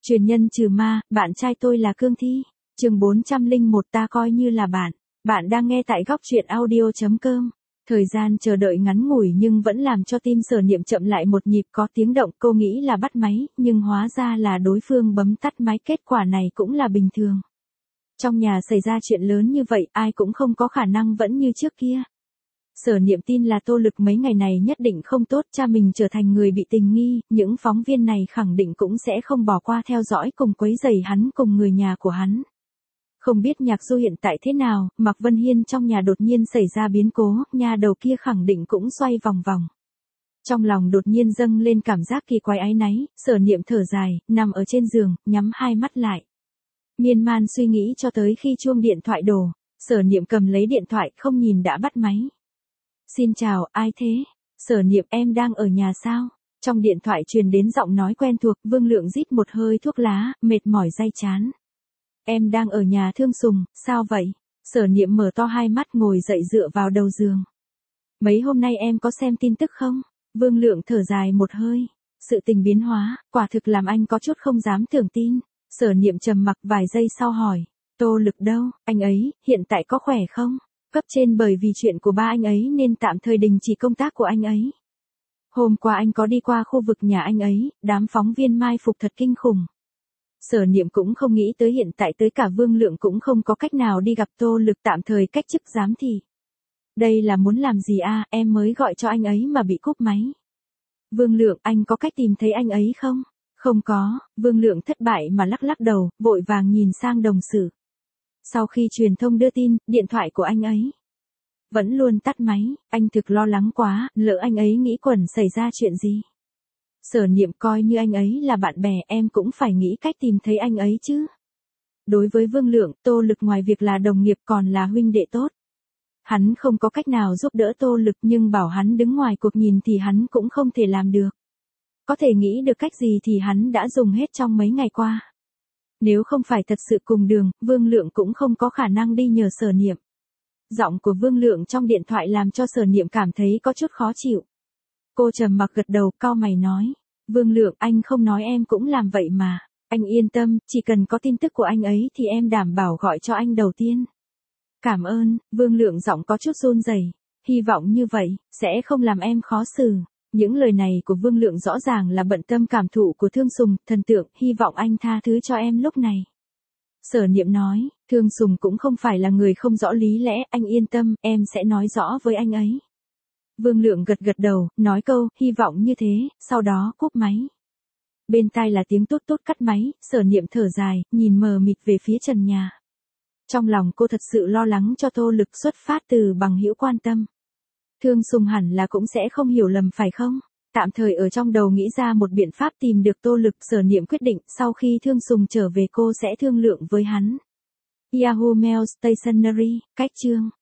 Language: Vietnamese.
Truyền nhân trừ ma, bạn trai tôi là Cương Thi. Chương 401 ta coi như là bạn. Bạn đang nghe tại góc truyện audio.com. Thời gian chờ đợi ngắn ngủi nhưng vẫn làm cho tim Sở Niệm chậm lại một nhịp, có tiếng động, cô nghĩ là bắt máy, nhưng hóa ra là đối phương bấm tắt máy, kết quả này cũng là bình thường. Trong nhà xảy ra chuyện lớn như vậy, ai cũng không có khả năng vẫn như trước kia. Sở Niệm tin là Tô Lực mấy ngày này nhất định không tốt, cha mình trở thành người bị tình nghi, những phóng viên này khẳng định cũng sẽ không bỏ qua theo dõi cùng quấy rầy hắn cùng người nhà của hắn. Không biết Nhạc Du hiện tại thế nào, Mạc Vân Hiên trong nhà đột nhiên xảy ra biến cố, nhà đầu kia khẳng định cũng xoay vòng vòng. Trong lòng đột nhiên dâng lên cảm giác kỳ quái áy náy, Sở Niệm thở dài, nằm ở trên giường, nhắm hai mắt lại. Miên man suy nghĩ cho tới khi chuông điện thoại đổ, Sở Niệm cầm lấy điện thoại, không nhìn đã bắt máy. Xin chào, ai thế? Sở Niệm, em đang ở nhà sao? Trong điện thoại truyền đến giọng nói quen thuộc, Vương Lượng rít một hơi thuốc lá, mệt mỏi day chán. Em đang ở nhà Thương Sùng, sao vậy? Sở Niệm mở to hai mắt, ngồi dậy dựa vào đầu giường. Mấy hôm nay em có xem tin tức không? Vương Lượng thở dài một hơi. Sự tình biến hóa, quả thực làm anh có chút không dám tưởng tin. Sở Niệm trầm mặc vài giây sau hỏi. Tô Lực đâu, anh ấy, hiện tại có khỏe không? Cấp trên bởi vì chuyện của ba anh ấy nên tạm thời đình chỉ công tác của anh ấy. Hôm qua anh có đi qua khu vực nhà anh ấy, đám phóng viên mai phục thật kinh khủng. Sở Niệm cũng không nghĩ tới hiện tại tới cả Vương Lượng cũng không có cách nào đi gặp Tô Lực, tạm thời cách chức giám thị. Đây là muốn làm gì à, em mới gọi cho anh ấy mà bị cúp máy. Vương Lượng, anh có cách tìm thấy anh ấy không? Không có, Vương Lượng thất bại mà lắc lắc đầu, vội vàng nhìn sang đồng sự. Sau khi truyền thông đưa tin, điện thoại của anh ấy vẫn luôn tắt máy, anh thực lo lắng quá, lỡ anh ấy nghĩ quẩn xảy ra chuyện gì. Sở Niệm, coi như anh ấy là bạn bè, em cũng phải nghĩ cách tìm thấy anh ấy chứ. Đối với Vương Lượng, Tô Lực ngoài việc là đồng nghiệp còn là huynh đệ tốt. Hắn không có cách nào giúp đỡ Tô Lực, nhưng bảo hắn đứng ngoài cuộc nhìn thì hắn cũng không thể làm được. Có thể nghĩ được cách gì thì hắn đã dùng hết trong mấy ngày qua. Nếu không phải thật sự cùng đường, Vương Lượng cũng không có khả năng đi nhờ Sở Niệm. Giọng của Vương Lượng trong điện thoại làm cho Sở Niệm cảm thấy có chút khó chịu. Cô trầm mặc gật đầu, cau mày nói. Vương Lượng, anh không nói em cũng làm vậy mà. Anh yên tâm, chỉ cần có tin tức của anh ấy thì em đảm bảo gọi cho anh đầu tiên. Cảm ơn, Vương Lượng giọng có chút run rẩy. Hy vọng như vậy, sẽ không làm em khó xử. Những lời này của Vương Lượng rõ ràng là bận tâm cảm thụ của Thương Sùng, thần tượng, hy vọng anh tha thứ cho em lúc này. Sở Niệm nói, Thương Sùng cũng không phải là người không rõ lý lẽ, anh yên tâm, em sẽ nói rõ với anh ấy. Vương Lượng gật gật đầu, nói câu, hy vọng như thế, sau đó cúp máy. Bên tai là tiếng tút tút cắt máy, Sở Niệm thở dài, nhìn mờ mịt về phía trần nhà. Trong lòng cô thật sự lo lắng cho Tô Lực, xuất phát từ bằng hữu quan tâm. Thương Sùng hẳn là cũng sẽ không hiểu lầm phải không? Tạm thời ở trong đầu nghĩ ra một biện pháp tìm được Tô Lực, Sở Niệm quyết định sau khi Thương Sùng trở về cô sẽ thương lượng với hắn. Yahoo Mail Stationery, cách chương.